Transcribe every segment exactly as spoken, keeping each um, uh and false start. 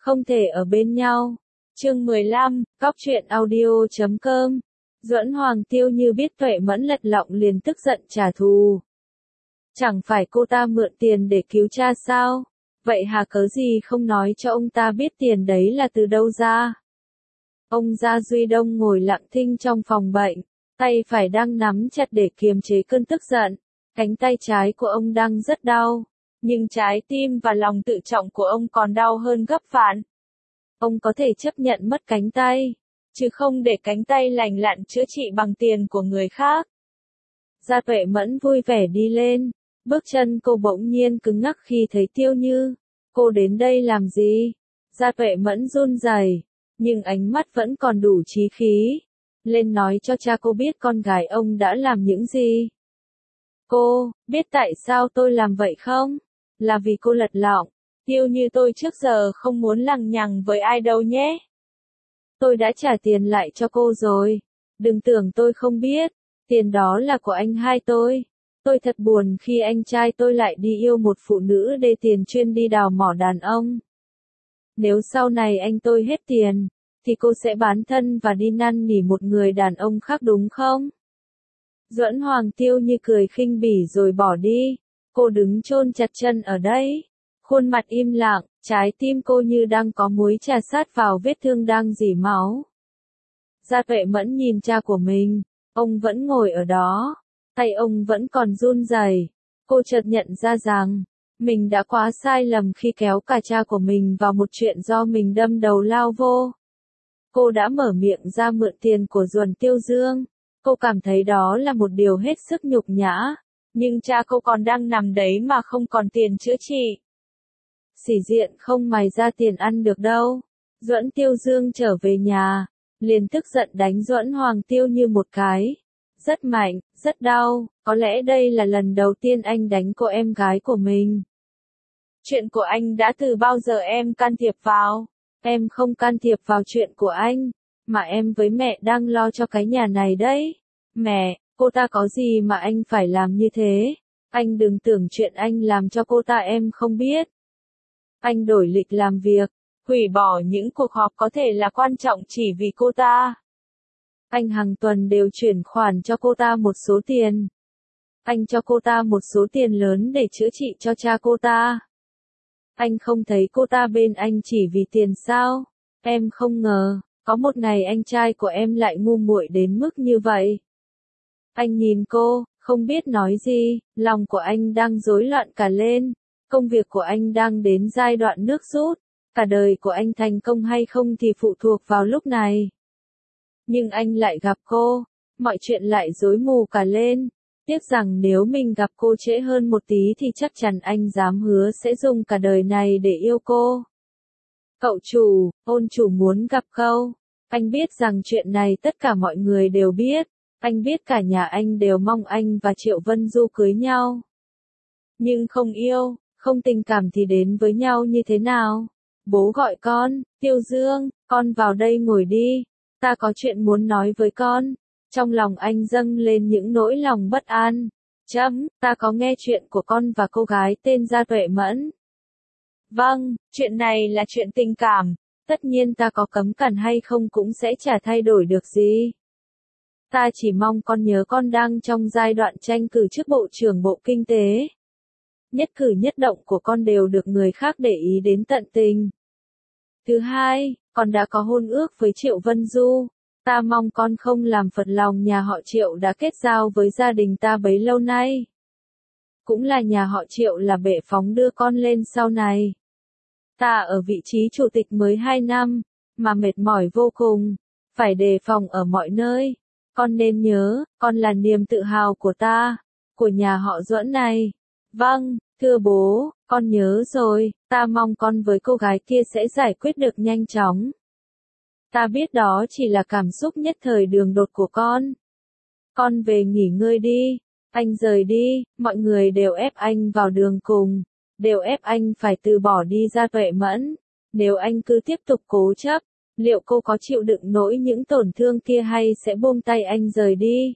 không thể ở bên nhau. Chương mười lăm, cóc truyện audio chấm com. Duẫn Hoàng Tiêu Như biết Tuệ Mẫn lật lọng liền tức giận trả thù. Chẳng phải cô ta mượn tiền để cứu cha sao? Vậy hà cớ gì không nói cho ông ta biết tiền đấy là từ đâu ra? Ông Gia Duy Đông ngồi lặng thinh trong phòng bệnh, tay phải đang nắm chặt để kiềm chế cơn tức giận. Cánh tay trái của ông đang rất đau, nhưng trái tim và lòng tự trọng của ông còn đau hơn gấp vạn. Ông có thể chấp nhận mất cánh tay, chứ không để cánh tay lành lặn chữa trị bằng tiền của người khác. Gia Tuệ Mẫn vui vẻ đi lên, bước chân cô bỗng nhiên cứng ngắc khi thấy Tiêu Như. Cô đến đây làm gì? Gia Tuệ Mẫn run rẩy, nhưng ánh mắt vẫn còn đủ chí khí. Lên nói cho cha cô biết con gái ông đã làm những gì. Cô, biết tại sao tôi làm vậy không? Là vì cô lật lọng. Tiêu Như tôi trước giờ không muốn lằng nhằng với ai đâu nhé. Tôi đã trả tiền lại cho cô rồi. Đừng tưởng tôi không biết. Tiền đó là của anh hai tôi. Tôi thật buồn khi anh trai tôi lại đi yêu một phụ nữ để tiền chuyên đi đào mỏ đàn ông. Nếu sau này anh tôi hết tiền, thì cô sẽ bán thân và đi năn nỉ một người đàn ông khác đúng không? Duẫn Hoàng Tiêu Như cười khinh bỉ rồi bỏ đi. Cô đứng chôn chặt chân ở đấy. Khuôn mặt im lặng, trái tim cô như đang có muối chà sát vào vết thương đang rỉ máu. Gia Tuệ Mẫn nhìn cha của mình, ông vẫn ngồi ở đó, tay ông vẫn còn run rẩy. Cô chợt nhận ra rằng, mình đã quá sai lầm khi kéo cả cha của mình vào một chuyện do mình đâm đầu lao vô. Cô đã mở miệng ra mượn tiền của Duẩn Tiêu Dương. Cô cảm thấy đó là một điều hết sức nhục nhã, nhưng cha cô còn đang nằm đấy mà không còn tiền chữa trị. Sĩ diện không mày ra tiền ăn được đâu. Duẫn Tiêu Dương trở về nhà, liền tức giận đánh Duẫn Hoàng Tiêu Như một cái. Rất mạnh, rất đau, có lẽ đây là lần đầu tiên anh đánh cô em gái của mình. Chuyện của anh đã từ bao giờ em can thiệp vào? Em không can thiệp vào chuyện của anh, mà em với mẹ đang lo cho cái nhà này đấy. Mẹ, cô ta có gì mà anh phải làm như thế? Anh đừng tưởng chuyện anh làm cho cô ta em không biết. Anh đổi lịch làm việc, hủy bỏ những cuộc họp có thể là quan trọng chỉ vì cô ta. Anh hàng tuần đều chuyển khoản cho cô ta một số tiền. Anh cho cô ta một số tiền lớn để chữa trị cho cha cô ta. Anh không thấy cô ta bên anh chỉ vì tiền sao? Em không ngờ, có một ngày anh trai của em lại ngu muội đến mức như vậy. Anh nhìn cô, không biết nói gì, lòng của anh đang rối loạn cả lên. Công việc của anh đang đến giai đoạn nước rút, cả đời của anh thành công hay không thì phụ thuộc vào lúc này. Nhưng anh lại gặp cô, mọi chuyện lại rối mù cả lên. Tiếc rằng nếu mình gặp cô trễ hơn một tí thì chắc chắn anh dám hứa sẽ dùng cả đời này để yêu cô. Cậu chủ, ôn chủ muốn gặp cậu. Anh biết rằng chuyện này tất cả mọi người đều biết. Anh biết cả nhà anh đều mong anh và Triệu Vân Du cưới nhau. Nhưng không yêu, không tình cảm thì đến với nhau như thế nào? Bố gọi con, Tiêu Dương, con vào đây ngồi đi. Ta có chuyện muốn nói với con. Trong lòng anh dâng lên những nỗi lòng bất an. Chấm, ta có nghe chuyện của con và cô gái tên Gia Tuệ Mẫn. Vâng, chuyện này là chuyện tình cảm. Tất nhiên ta có cấm cản hay không cũng sẽ chả thay đổi được gì. Ta chỉ mong con nhớ con đang trong giai đoạn tranh cử chức Bộ trưởng Bộ Kinh tế. Nhất cử nhất động của con đều được người khác để ý đến tận tình. Thứ hai, con đã có hôn ước với Triệu Vân Du. Ta mong con không làm phật lòng nhà họ Triệu đã kết giao với gia đình ta bấy lâu nay. Cũng là nhà họ Triệu là bệ phóng đưa con lên sau này. Ta ở vị trí chủ tịch mới hai năm, mà mệt mỏi vô cùng, phải đề phòng ở mọi nơi. Con nên nhớ, con là niềm tự hào của ta, của nhà họ Duẫn này. Vâng, thưa bố, con nhớ rồi, ta mong con với cô gái kia sẽ giải quyết được nhanh chóng. Ta biết đó chỉ là cảm xúc nhất thời đường đột của con. Con về nghỉ ngơi đi. Anh rời đi, mọi người đều ép anh vào đường cùng, đều ép anh phải từ bỏ đi Gia Tuệ Mẫn. Nếu anh cứ tiếp tục cố chấp, liệu cô có chịu đựng nổi những tổn thương kia hay sẽ buông tay anh rời đi?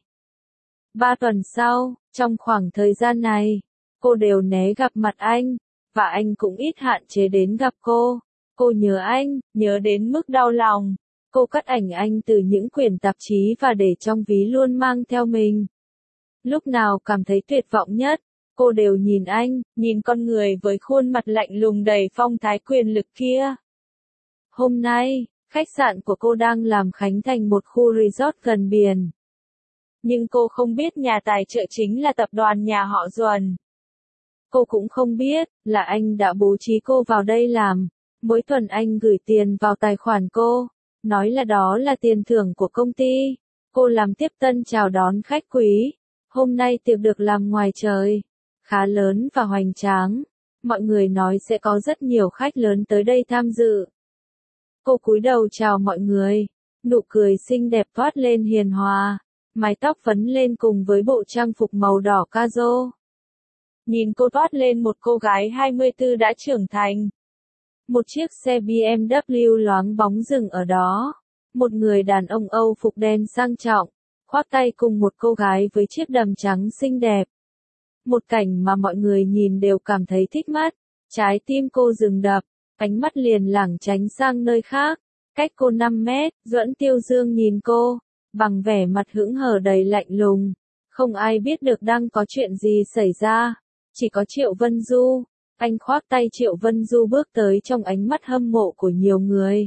Ba tuần sau, trong khoảng thời gian này, cô đều né gặp mặt anh, và anh cũng ít hạn chế đến gặp cô. Cô nhớ anh, nhớ đến mức đau lòng. Cô cắt ảnh anh từ những quyển tạp chí và để trong ví luôn mang theo mình. Lúc nào cảm thấy tuyệt vọng nhất, cô đều nhìn anh, nhìn con người với khuôn mặt lạnh lùng đầy phong thái quyền lực kia. Hôm nay, khách sạn của cô đang làm khánh thành một khu resort gần biển. Nhưng cô không biết nhà tài trợ chính là tập đoàn nhà họ Duẩn. Cô cũng không biết là anh đã bố trí cô vào đây làm. Mỗi tuần anh gửi tiền vào tài khoản cô, nói là đó là tiền thưởng của công ty. Cô làm tiếp tân chào đón khách quý. Hôm nay tiệc được làm ngoài trời, khá lớn và hoành tráng. Mọi người nói sẽ có rất nhiều khách lớn tới đây tham dự. Cô cúi đầu chào mọi người, nụ cười xinh đẹp toát lên hiền hòa, mái tóc phấn lên cùng với bộ trang phục màu đỏ caro. Nhìn cô toát lên một cô gái hai mươi tư đã trưởng thành. Một chiếc xe bê em vê loáng bóng dừng ở đó. Một người đàn ông Âu phục đen sang trọng, khoác tay cùng một cô gái với chiếc đầm trắng xinh đẹp. Một cảnh mà mọi người nhìn đều cảm thấy thích mắt. Trái tim cô dừng đập, ánh mắt liền lảng tránh sang nơi khác. Cách cô năm mét, Duẫn Tiêu Dương nhìn cô, bằng vẻ mặt hững hờ đầy lạnh lùng. Không ai biết được đang có chuyện gì xảy ra. Chỉ có Triệu Vân Du. Anh khoác tay Triệu Vân Du bước tới trong ánh mắt hâm mộ của nhiều người.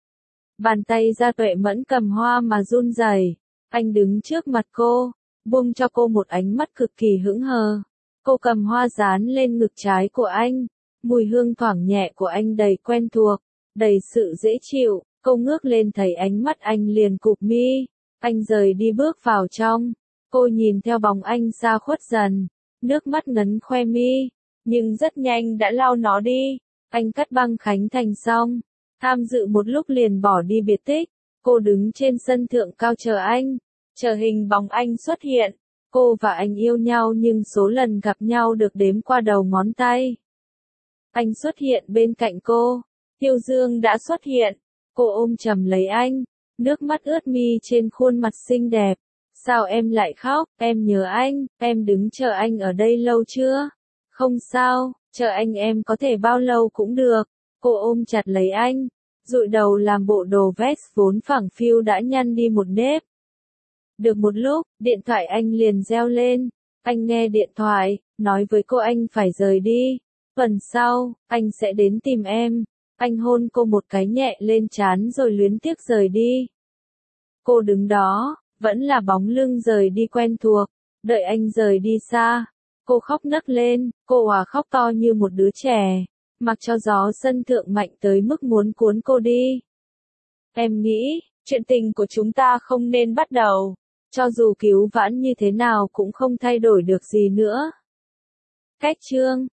Bàn tay Gia Tuệ Mẫn cầm hoa mà run rẩy. Anh đứng trước mặt cô, buông cho cô một ánh mắt cực kỳ hững hờ. Cô cầm hoa dán lên ngực trái của anh. Mùi hương thoảng nhẹ của anh đầy quen thuộc, đầy sự dễ chịu. Cô ngước lên thấy ánh mắt anh liền cụp mi. Anh rời đi bước vào trong. Cô nhìn theo bóng anh xa khuất dần. Nước mắt ngấn khoe mi. Nhưng rất nhanh đã lau nó đi. Anh cắt băng khánh thành xong. Tham dự một lúc liền bỏ đi biệt tích. Cô đứng trên sân thượng cao chờ anh. Chờ hình bóng anh xuất hiện. Cô và anh yêu nhau nhưng số lần gặp nhau được đếm qua đầu ngón tay. Anh xuất hiện bên cạnh cô. Tiêu Dương đã xuất hiện. Cô ôm chầm lấy anh. Nước mắt ướt mi trên khuôn mặt xinh đẹp. Sao em lại khóc? Em nhớ anh. Em đứng chờ anh ở đây lâu chưa? Không sao, chờ anh em có thể bao lâu cũng được. Cô ôm chặt lấy anh, dụi đầu làm bộ đồ vest vốn phẳng phiu đã nhăn đi một nếp. Được một lúc, điện thoại anh liền reo lên. Anh nghe điện thoại, nói với cô anh phải rời đi. Tuần sau, anh sẽ đến tìm em. Anh hôn cô một cái nhẹ lên trán rồi luyến tiếc rời đi. Cô đứng đó, vẫn là bóng lưng rời đi quen thuộc, đợi anh rời đi xa. Cô khóc nấc lên, cô òa khóc to như một đứa trẻ, mặc cho gió sân thượng mạnh tới mức muốn cuốn cô đi. Em nghĩ, chuyện tình của chúng ta không nên bắt đầu, cho dù cứu vãn như thế nào cũng không thay đổi được gì nữa. Cách chương